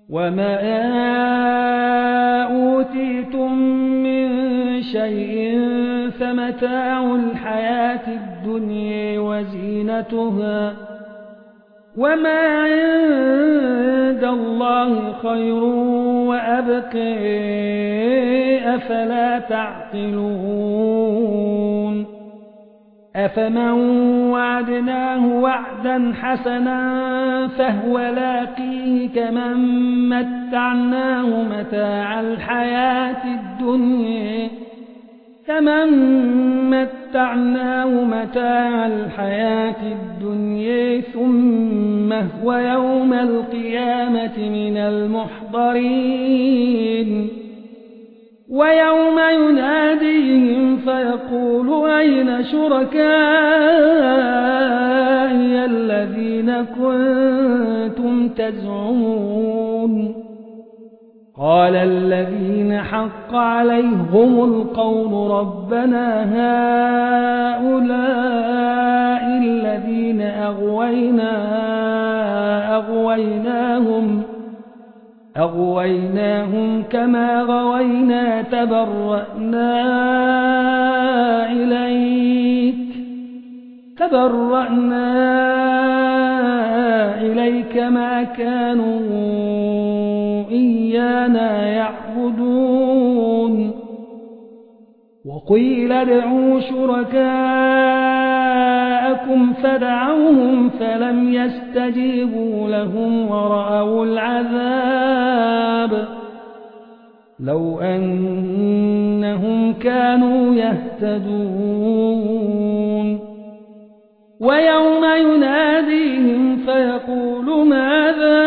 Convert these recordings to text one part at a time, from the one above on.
وما أوتيتم من شيء فمتاع الحياة الدنيا وزينتها وما عند الله خير وأبقى أفلا تعقلون أفمن وعدناه وعدا حسنا فهو لاقيه كمن متعناه متاع الحياة الدنيا ثم هو يوم القيامة من المحضرين ويوم يناديهم فيقول أين شركائي الذين كنتم تزعمون قال الذين حق عليهم القول ربنا هؤلاء الذين أغويناهم كما غوينا تبرأنا إليك ما كانوا إيانا يعبدون وقيل ادعوا شركاءكم فدعوهم فلم يستجيبوا لهم ورأوا العذاب لو أنهم كانوا يهتدون ويوم يناديهم فيقول ماذا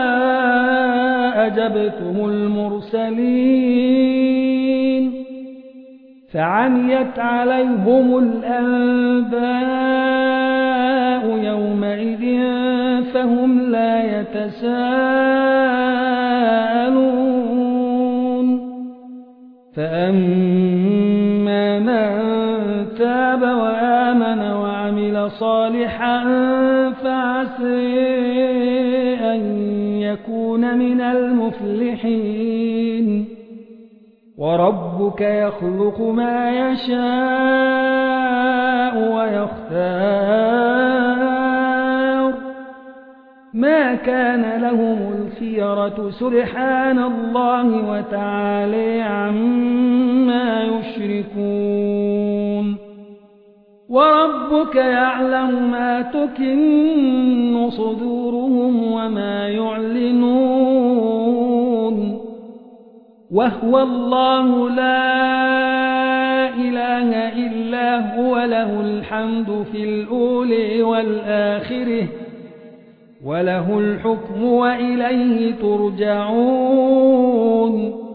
أجبتم المرسلين فعميت عليهم الأنباء يومئذ فهم لا يتساءلون فأما من تاب وآمن وعمل صالحا فعسى أن يكون من المفلحين وربك يخلق ما يشاء ويختار ما كان لهم الخيرة سبحان الله وتعالى عما يشركون وربك يعلم ما تكن صدورهم وما يعلنون وهو الله لا إله إلا هو له الحمد في الأولى والآخرة وله الحكم وإليه ترجعون